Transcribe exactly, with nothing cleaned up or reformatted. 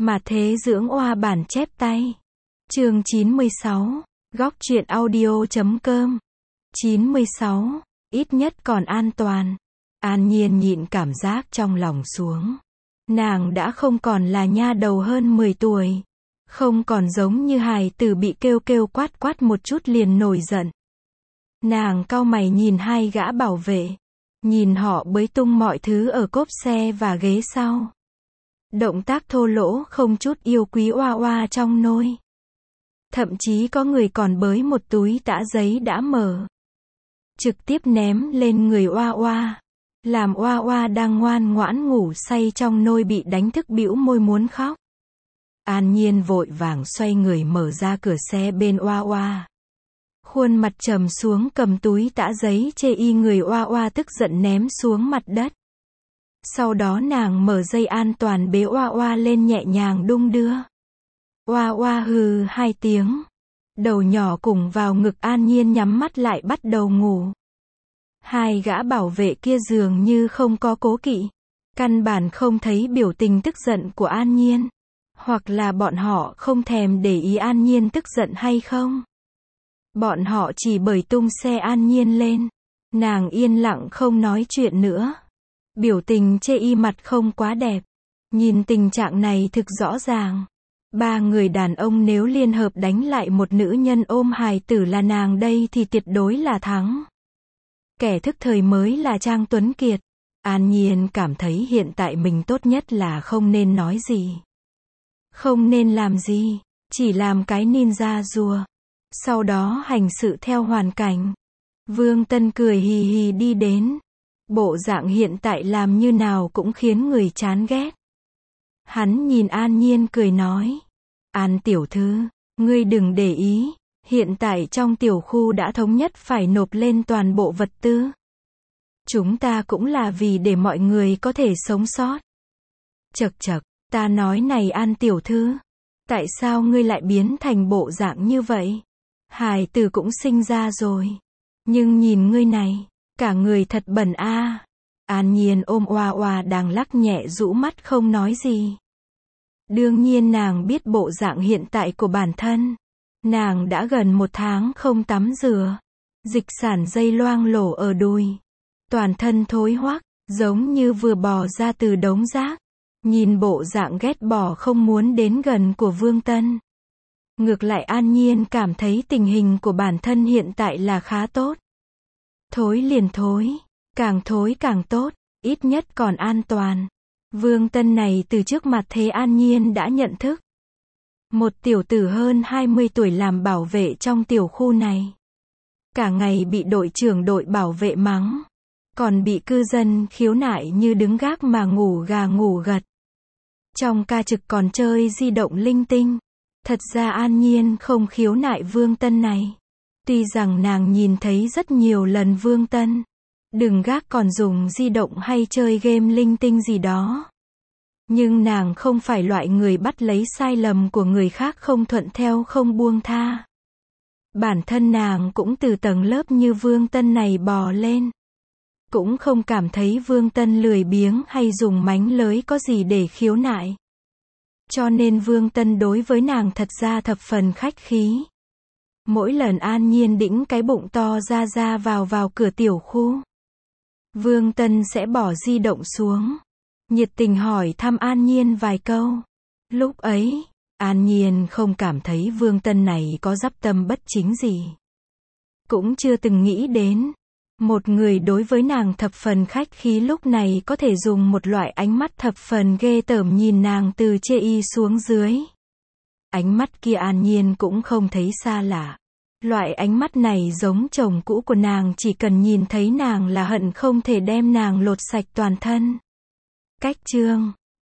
Mà thế dưỡng oa bản chép tay. Chương chín mươi sáu. Góc truyện audio chấm com. chín mươi sáu. Ít nhất còn an toàn. An Nhiên nhịn cảm giác trong lòng xuống. Nàng đã không còn là nha đầu hơn mười tuổi. Không còn giống như hài tử bị kêu kêu quát quát một chút liền nổi giận. Nàng cau mày nhìn hai gã bảo vệ. Nhìn họ bới tung mọi thứ ở cốp xe và ghế sau. Động tác thô lỗ không chút yêu quý oa oa trong nôi. Thậm chí có người còn bới một túi tã giấy đã mở. Trực tiếp ném lên người oa oa. Làm oa oa đang ngoan ngoãn ngủ say trong nôi bị đánh thức bĩu môi muốn khóc. An Nhiên vội vàng xoay người mở ra cửa xe bên oa oa. Khuôn mặt trầm xuống cầm túi tã giấy chê y người oa oa tức giận ném xuống mặt đất. Sau đó nàng mở dây an toàn bế oa oa lên nhẹ nhàng đung đưa. Oa oa hừ hai tiếng. Đầu nhỏ cùng vào ngực An Nhiên nhắm mắt lại bắt đầu ngủ. Hai gã bảo vệ kia dường như không có cố kỵ. Căn bản không thấy biểu tình tức giận của An Nhiên. Hoặc là bọn họ không thèm để ý An Nhiên tức giận hay không. Bọn họ chỉ bởi tung xe An Nhiên lên. Nàng yên lặng không nói chuyện nữa. Biểu tình chê y mặt không quá đẹp. Nhìn tình trạng này thực rõ ràng. Ba người đàn ông nếu liên hợp đánh lại một nữ nhân ôm hài tử là nàng đây thì tuyệt đối là thắng. Kẻ thức thời mới là Trang Tuấn Kiệt. An Nhiên cảm thấy hiện tại mình tốt nhất là không nên nói gì. Không nên làm gì. Chỉ làm cái ninja rùa. Sau đó hành sự theo hoàn cảnh. Vương Tân cười hì hì đi đến. Bộ dạng hiện tại làm như nào cũng khiến người chán ghét. Hắn nhìn An Nhiên cười nói. An tiểu thư, ngươi đừng để ý. Hiện tại trong tiểu khu đã thống nhất phải nộp lên toàn bộ vật tư. Chúng ta cũng là vì để mọi người có thể sống sót. Chậc chậc, ta nói này An tiểu thư. Tại sao ngươi lại biến thành bộ dạng như vậy? Hài tử cũng sinh ra rồi. Nhưng nhìn ngươi này, cả người thật bẩn a. À. An Nhiên ôm oa oa đang lắc nhẹ rũ mắt không nói gì. Đương nhiên nàng biết bộ dạng hiện tại của bản thân. Nàng đã gần một tháng không tắm rửa. Dịch sản dây loang lổ ở đùi. Toàn thân thối hoắc, giống như vừa bò ra từ đống rác. Nhìn bộ dạng ghét bỏ không muốn đến gần của Vương Tân. Ngược lại An Nhiên cảm thấy tình hình của bản thân hiện tại là khá tốt. Thối liền thối, càng thối càng tốt, ít nhất còn an toàn. Vương Tân này từ trước mặt thế An Nhiên đã nhận thức. Một tiểu tử hơn hai mươi tuổi làm bảo vệ trong tiểu khu này. Cả ngày bị đội trưởng đội bảo vệ mắng. Còn bị cư dân khiếu nại như đứng gác mà ngủ gà ngủ gật. Trong ca trực còn chơi di động linh tinh. Thật ra An Nhiên không khiếu nại Vương Tân này. Tuy rằng nàng nhìn thấy rất nhiều lần Vương Tân. Đừng gác còn dùng di động hay chơi game linh tinh gì đó. Nhưng nàng không phải loại người bắt lấy sai lầm của người khác không thuận theo không buông tha. Bản thân nàng cũng từ tầng lớp như Vương Tân này bò lên. Cũng không cảm thấy Vương Tân lười biếng hay dùng mánh lới có gì để khiếu nại. Cho nên Vương Tân đối với nàng thật ra thập phần khách khí. Mỗi lần An Nhiên đĩnh cái bụng to ra ra vào vào cửa tiểu khu. Vương Tân sẽ bỏ di động xuống. Nhiệt tình hỏi thăm An Nhiên vài câu. Lúc ấy, An Nhiên không cảm thấy Vương Tân này có dắp tâm bất chính gì. Cũng chưa từng nghĩ đến. Một người đối với nàng thập phần khách khí lúc này có thể dùng một loại ánh mắt thập phần ghê tởm nhìn nàng từ chê y xuống dưới. Ánh mắt kia An Nhiên cũng không thấy xa lạ. Loại ánh mắt này giống chồng cũ của nàng chỉ cần nhìn thấy nàng là hận không thể đem nàng lột sạch toàn thân. Cách chương